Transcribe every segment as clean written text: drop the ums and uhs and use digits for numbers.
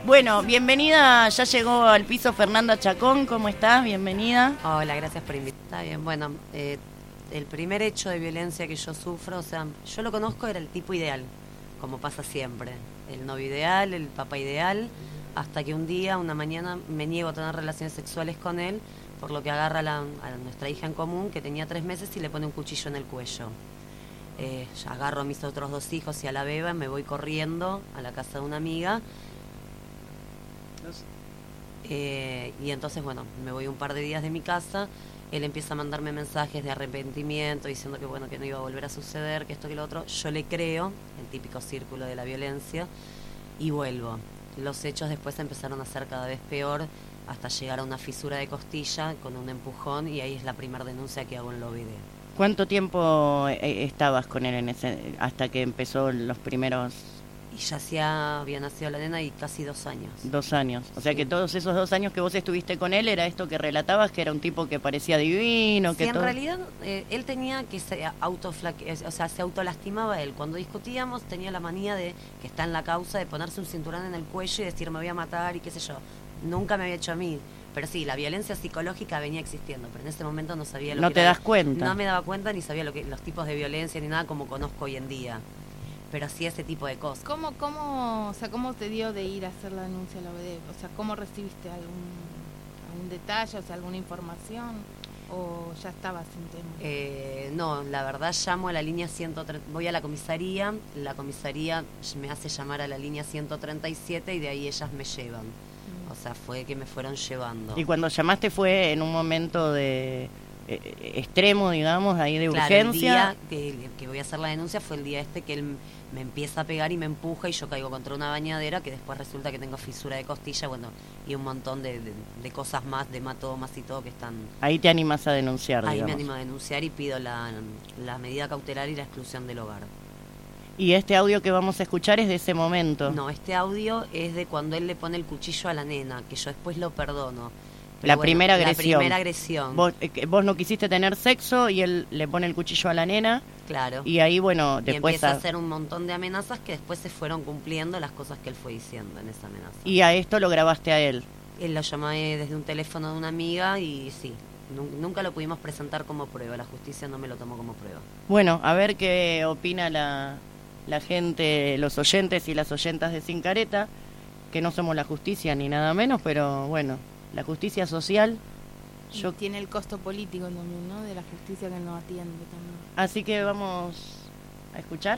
Bueno, bienvenida, ya llegó al piso Fernanda Chacón, ¿cómo estás? Bienvenida. Hola, gracias por invitar. Está bien, bueno, el primer hecho de violencia que yo sufro, o sea, yo lo conozco, era el tipo ideal, como pasa siempre. El novio ideal, el papá ideal, hasta que un día, una mañana, me niego a tener relaciones sexuales con él, por lo que agarra a nuestra hija en común, que tenía 3 meses, y le pone un cuchillo en el cuello. Agarro a mis otros 2 hijos y a la beba, me voy corriendo a la casa de una amiga. Y entonces, bueno, me voy un par de días de mi casa. Él empieza a mandarme mensajes de arrepentimiento, diciendo que bueno, que no iba a volver a suceder, que esto, que lo otro. Yo le creo, el típico círculo de la violencia, y vuelvo. Los hechos después empezaron a ser cada vez peor, hasta llegar a una fisura de costilla con un empujón, y ahí es la primera denuncia que hago en Lovídeo. ¿Cuánto tiempo estabas con él hasta que empezó los primeros...? Y ya había nacido la nena y casi 2 años. 2 años. O sea Sí. que todos esos 2 años que vos estuviste con él, era esto que relatabas, que era un tipo que parecía divino, Sí, que en todo... realidad él tenía que se autolastimaba él. Cuando discutíamos tenía la manía de, que está en la causa, de ponerse un cinturón en el cuello y decir me voy a matar y qué sé yo. Nunca me había hecho a mí. Pero sí, la violencia psicológica venía existiendo, pero en ese momento no sabía lo que ¿No te era. das cuenta? No me daba cuenta ni sabía los tipos de violencia ni nada como conozco hoy en día. Pero sí ese tipo de cosas. ¿Cómo te dio de ir a hacer la denuncia a la OBD? O sea, ¿cómo recibiste algún detalle, o sea, alguna información? ¿O ya estabas sin tema? No, la verdad llamo a la línea 130, voy a la comisaría me hace llamar a la línea 137 y de ahí ellas me llevan. O sea, fue que me fueron llevando. Y cuando llamaste fue en un momento de extremo, digamos, ahí de Claro, urgencia. el día que voy a hacer la denuncia fue el día que él me empieza a pegar y me empuja y yo caigo contra una bañadera, que después resulta que tengo fisura de costilla, bueno, y un montón de cosas más, de hematomas y todo que están... Ahí te animas a denunciar, Ahí digamos. me animo a denunciar y pido la medida cautelar y la exclusión del hogar. Y este audio que vamos a escuchar es de ese momento. No, este audio es de cuando él le pone el cuchillo a la nena, que yo después lo perdono. Pero La bueno, primera agresión. La primera agresión. Vos no quisiste tener sexo y él le pone el cuchillo a la nena. Claro. Y ahí, bueno, Y después... empieza a hacer un montón de amenazas que después se fueron cumpliendo las cosas que él fue diciendo en esa amenaza. Y a esto lo grabaste a él. Él lo llamó desde un teléfono de una amiga y sí, nunca lo pudimos presentar como prueba. La justicia no me lo tomó como prueba. Bueno, a ver qué opina la gente, los oyentes y las oyentas de Sin Careta, que no somos la justicia ni nada menos, pero bueno, la justicia social... Y tiene el costo político también, ¿no? De la justicia que no atiende también. Así que vamos a escuchar.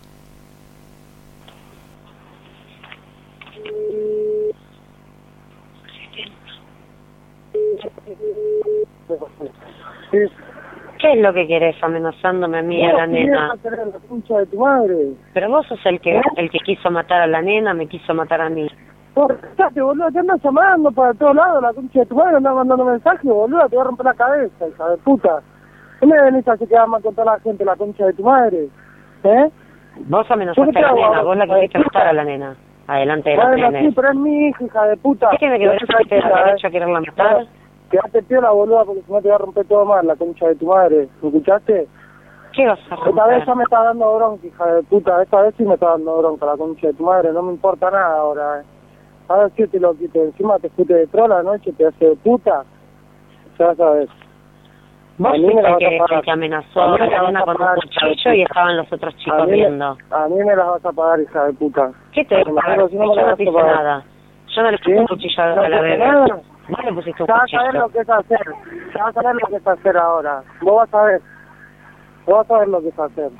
¿Qué es lo que querés amenazándome a mí y a la nena? La concha de tu madre. Pero vos sos el que quiso matar a la nena, me quiso matar a mí. Cortate, boludo, te andas llamando para todos lados, la concha de tu madre, andas mandando mensajes, boludo, te voy a romper la cabeza, hija de puta. ¿Qué me venís a hacer que amas con toda la gente, la concha de tu madre? ¿Eh? Vos amenazaste a la nena, vos la quisiste matar a la nena. Adelante de la Bueno, nena. sí, pero es mi hija de puta. ¿Qué tiene que ver eso que te da derecho a quererla matar? Quédate piola, boluda, porque si no te voy a romper todo mal, la concha de tu madre. ¿Me escuchaste? ¿Qué vas a Esta vez ya romper? me está dando bronca, hija de puta. Esta vez sí me está dando bronca, la concha de tu madre. No me importa nada ahora, A ver si te lo quito. Encima te fuiste de trola anoche, te hace de puta. Ya sabes. Vos A mí fuiste me la el vas a pagar. que amenazó A a mí me la la nena vas a con un pagar, cuchillo y estaban los otros chicos viendo. A mí me las vas a pagar, hija de puta. ¿Qué te vas a pagar? Pero si no me Yo las no vas te a hice pagar. nada. Yo no le puse ¿Sí? un cuchillo a No la te bebé. nada. Vos le pusiste un Ya vas a ver cuchillo. lo que es hacer. Ya vas a ver lo que es hacer ahora. Vos vas a ver. Vos vas a ver lo que es hacer.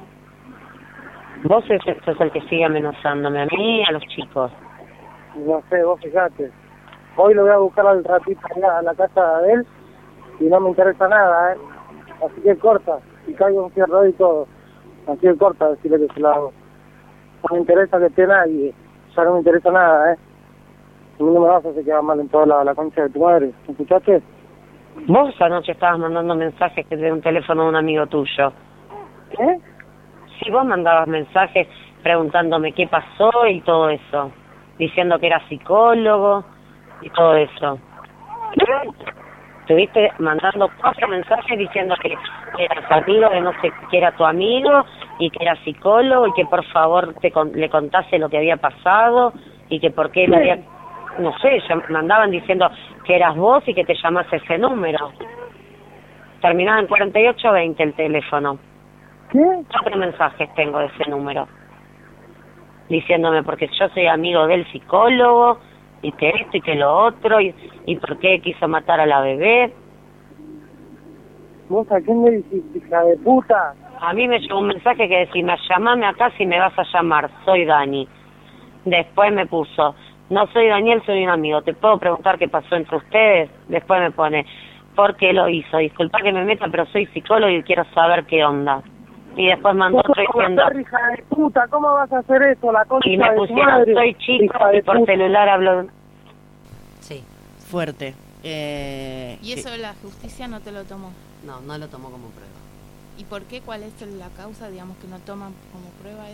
Vos sos el que sigue amenazándome a mí y a los chicos. No sé, vos fijate. Hoy lo voy a buscar al ratito allá a la casa de él y no me interesa nada, Así que corta. Y caigo en fierro y todo. Así que corta decirle que se lo hago. No me interesa que esté nadie. Ya no me interesa nada, A mí no me vas a hacer quedar mal en toda la concha de tu madre. ¿Me escuchaste? Vos anoche estabas mandando mensajes de un teléfono de un amigo tuyo. ¿Qué? Si vos mandabas mensajes preguntándome qué pasó y todo eso, diciendo que era psicólogo y todo eso. Estuviste mandando 4 mensajes diciendo que eras amigo de no sé, que era tu amigo y que era psicólogo y que por favor le contase lo que había pasado y que por qué le había... no sé, me andaban diciendo que eras vos y que te llamás ese número. Terminaba en 4820 el teléfono. ¿Qué? 4 mensajes tengo de ese número. Diciéndome porque yo soy amigo del psicólogo, y que esto y que lo otro, y por qué quiso matar a la bebé. ¿Vos a quién le dijiste, hija de puta? A mí me llegó un mensaje que decía, llamame acá si me vas a llamar, soy Dani. Después me puso, no soy Daniel, soy un amigo, ¿te puedo preguntar qué pasó entre ustedes? Después me pone, ¿por qué lo hizo? Disculpa que me meta, pero soy psicólogo y quiero saber qué onda. Y después mandó otro diciendo, hija de puta, ¿cómo vas a hacer eso? La concha y me de tu pusieron, madre, soy chico y por puta. celular hablo. Sí. Fuerte. ¿Y eso la justicia no te lo tomó? No, no lo tomó como prueba. ¿Y por qué? ¿Cuál es la causa, digamos, que no toman como prueba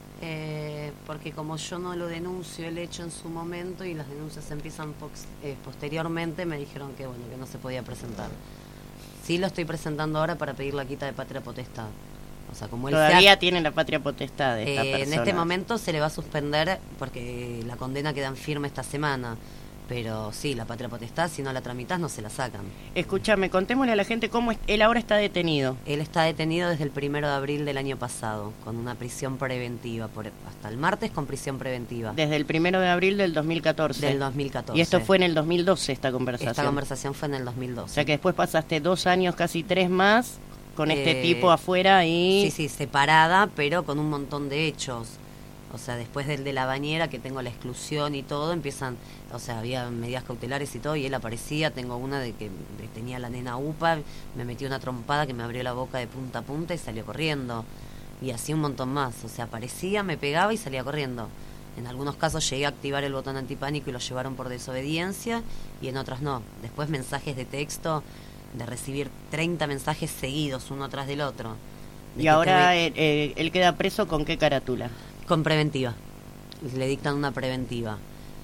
eso? Porque como yo no lo denuncio el hecho en su momento y las denuncias empiezan posteriormente, me dijeron que bueno, que no se podía presentar. Sí lo estoy presentando ahora para pedir la quita de patria potestad. O sea, como él todavía tiene la patria potestad de esta persona. En este momento se le va a suspender porque la condena queda en firme esta semana. Pero sí, la patria potestad, si no la tramitas, no se la sacan. Escúchame, contémosle a la gente cómo él ahora está detenido. Él está detenido desde el 1 de abril del año pasado, con una prisión preventiva, hasta el martes con prisión preventiva. Desde el 1 de abril del 2014. Del 2014. Y esto fue en el 2012, esta conversación. Esta conversación fue en el 2012. O sea que después pasaste 2 años, casi 3 más, con este tipo afuera y... Sí, separada, pero con un montón de hechos. O sea, después del de la bañera, que tengo la exclusión y todo, empiezan, o sea, había medidas cautelares y todo, y él aparecía. Tengo una de que tenía la nena UPA, me metió una trompada que me abrió la boca de punta a punta y salió corriendo. Y así un montón más. O sea, aparecía, me pegaba y salía corriendo. En algunos casos llegué a activar el botón antipánico y lo llevaron por desobediencia, y en otros no. Después mensajes de texto, de recibir 30 mensajes seguidos, uno tras del otro. Y ahora él queda preso ¿con qué carátula? Con preventiva. Le dictan una preventiva.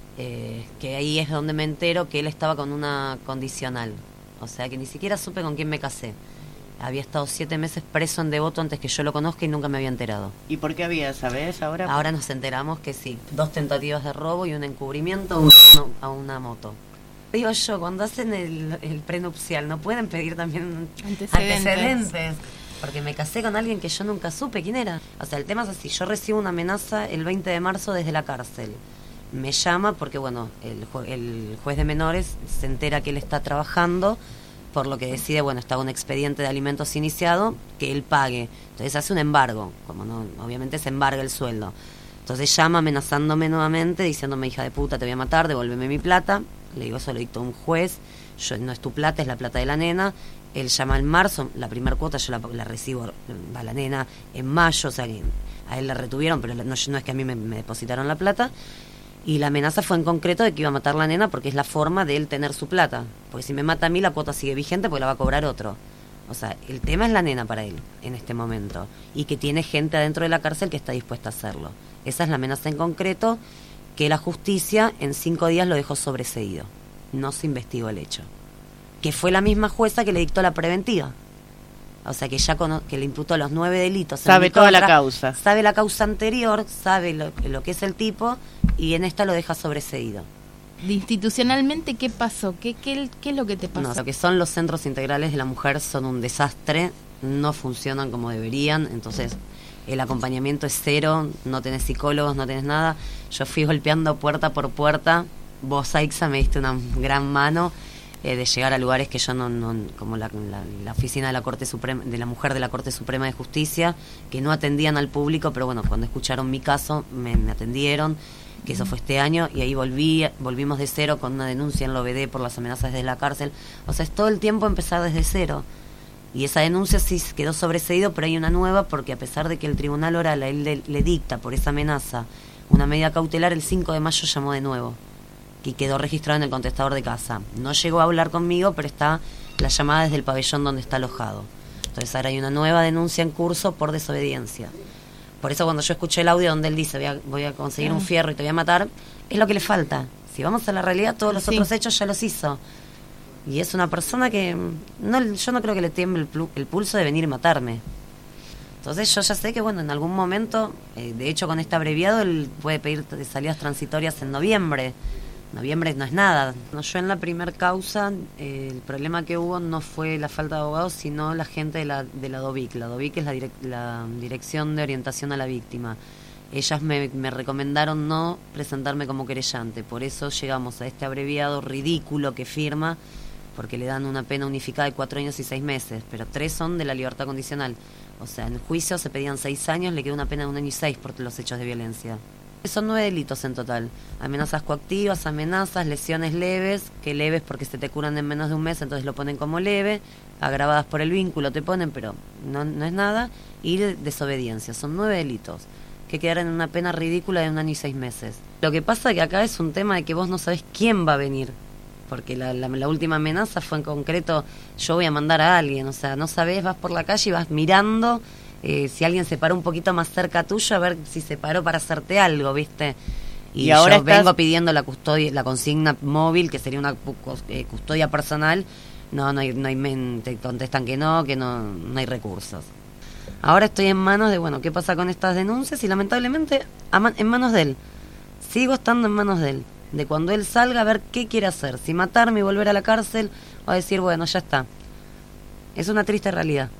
Que ahí es donde me entero que él estaba con una condicional. O sea que ni siquiera supe con quién me casé. Había estado 7 meses preso en Devoto antes que yo lo conozca y nunca me había enterado. ¿Y por qué había, sabes? Ahora nos enteramos que sí. 2 tentativas de robo y un encubrimiento a una moto. Digo yo, cuando hacen el prenupcial, ¿no pueden pedir también antecedentes? Porque me casé con alguien que yo nunca supe quién era. O sea, el tema es así, yo recibo una amenaza el 20 de marzo desde la cárcel. Me llama porque, bueno, el juez de menores se entera que él está trabajando, por lo que decide, bueno, está un expediente de alimentos iniciado, que él pague. Entonces hace un embargo, como no, obviamente se embarga el sueldo. Entonces llama amenazándome nuevamente, diciéndome, hija de puta, te voy a matar, devuélveme mi plata. Le digo, eso lo dictó un juez, no es tu plata, es la plata de la nena. Él llama en marzo, la primera cuota yo la recibo a la nena en mayo, o sea que a él la retuvieron, pero no es que a mí me depositaron la plata. Y la amenaza fue en concreto de que iba a matar a la nena porque es la forma de él tener su plata. Porque si me mata a mí, la cuota sigue vigente porque la va a cobrar otro. O sea, el tema es la nena para él en este momento. Y que tiene gente adentro de la cárcel que está dispuesta a hacerlo. Esa es la amenaza en concreto, que la justicia en 5 días lo dejó sobreseído. No se investigó el hecho. Que fue la misma jueza que le dictó la preventiva. O sea, que ya que le imputó los 9 delitos. Sabe toda la causa. Sabe la causa anterior, sabe lo que es el tipo, y en esta lo deja sobreseído. Institucionalmente, ¿qué pasó? ¿Qué es lo que te pasó? No, lo que son los centros integrales de la mujer son un desastre, no funcionan como deberían, entonces el acompañamiento es cero, no tenés psicólogos, no tenés nada. Yo fui golpeando puerta por puerta, vos, Aixa, me diste una gran mano de llegar a lugares que yo no como la oficina de la Corte Suprema, de la mujer de la Corte Suprema de Justicia, que no atendían al público, pero bueno, cuando escucharon mi caso me atendieron, que eso fue este año, y ahí volvimos de cero con una denuncia en la OBD por las amenazas desde la cárcel. O sea, es todo el tiempo empezar desde cero. Y esa denuncia sí quedó sobreseído, pero hay una nueva, porque a pesar de que el tribunal oral a él le dicta por esa amenaza una medida cautelar, el 5 de mayo llamó de nuevo y quedó registrado en el contestador de casa. No llegó a hablar conmigo, pero está la llamada desde el pabellón donde está alojado. Entonces ahora hay una nueva denuncia en curso por desobediencia. Por eso cuando yo escuché el audio donde él dice voy a conseguir un fierro y te voy a matar, es lo que le falta. Si vamos a la realidad, todos los otros hechos ya los hizo. Y es una persona que yo no creo que le tiemble el pulso de venir y matarme. Entonces yo ya sé que, bueno, en algún momento, de hecho con este abreviado, él puede pedir salidas transitorias en noviembre. Noviembre no es nada. No, yo en la primer causa, el problema que hubo no fue la falta de abogados, sino la gente de la DOVIC. La DOVIC es la Dirección de Orientación a la Víctima. Ellas me recomendaron no presentarme como querellante, por eso llegamos a este abreviado ridículo que firma, porque le dan una pena unificada de 4 años y 6 meses, pero 3 son de la libertad condicional. O sea, en el juicio se pedían 6 años, le quedó una pena de 1 año y 6 por los hechos de violencia. Son 9 delitos en total: amenazas coactivas, amenazas, lesiones leves, que leves porque se te curan en menos de un mes, entonces lo ponen como leve, agravadas por el vínculo te ponen, pero no es nada, y desobediencia. Son 9 delitos que quedaron en una pena ridícula de 1 año y 6 meses. Lo que pasa que acá es un tema de que vos no sabés quién va a venir, porque la última amenaza fue en concreto: yo voy a mandar a alguien. O sea, no sabés, vas por la calle y vas mirando si alguien se paró un poquito más cerca tuyo, a ver si se paró para hacerte algo, ¿viste? Y ahora yo vengo pidiendo la consigna móvil, que sería una custodia personal. No hay, te contestan que no hay recursos. Ahora estoy en manos de, qué pasa con estas denuncias, y lamentablemente en manos de él. Sigo estando en manos de él. De cuando él salga, a ver qué quiere hacer. Si matarme y volver a la cárcel, o a decir, ya está. Es una triste realidad.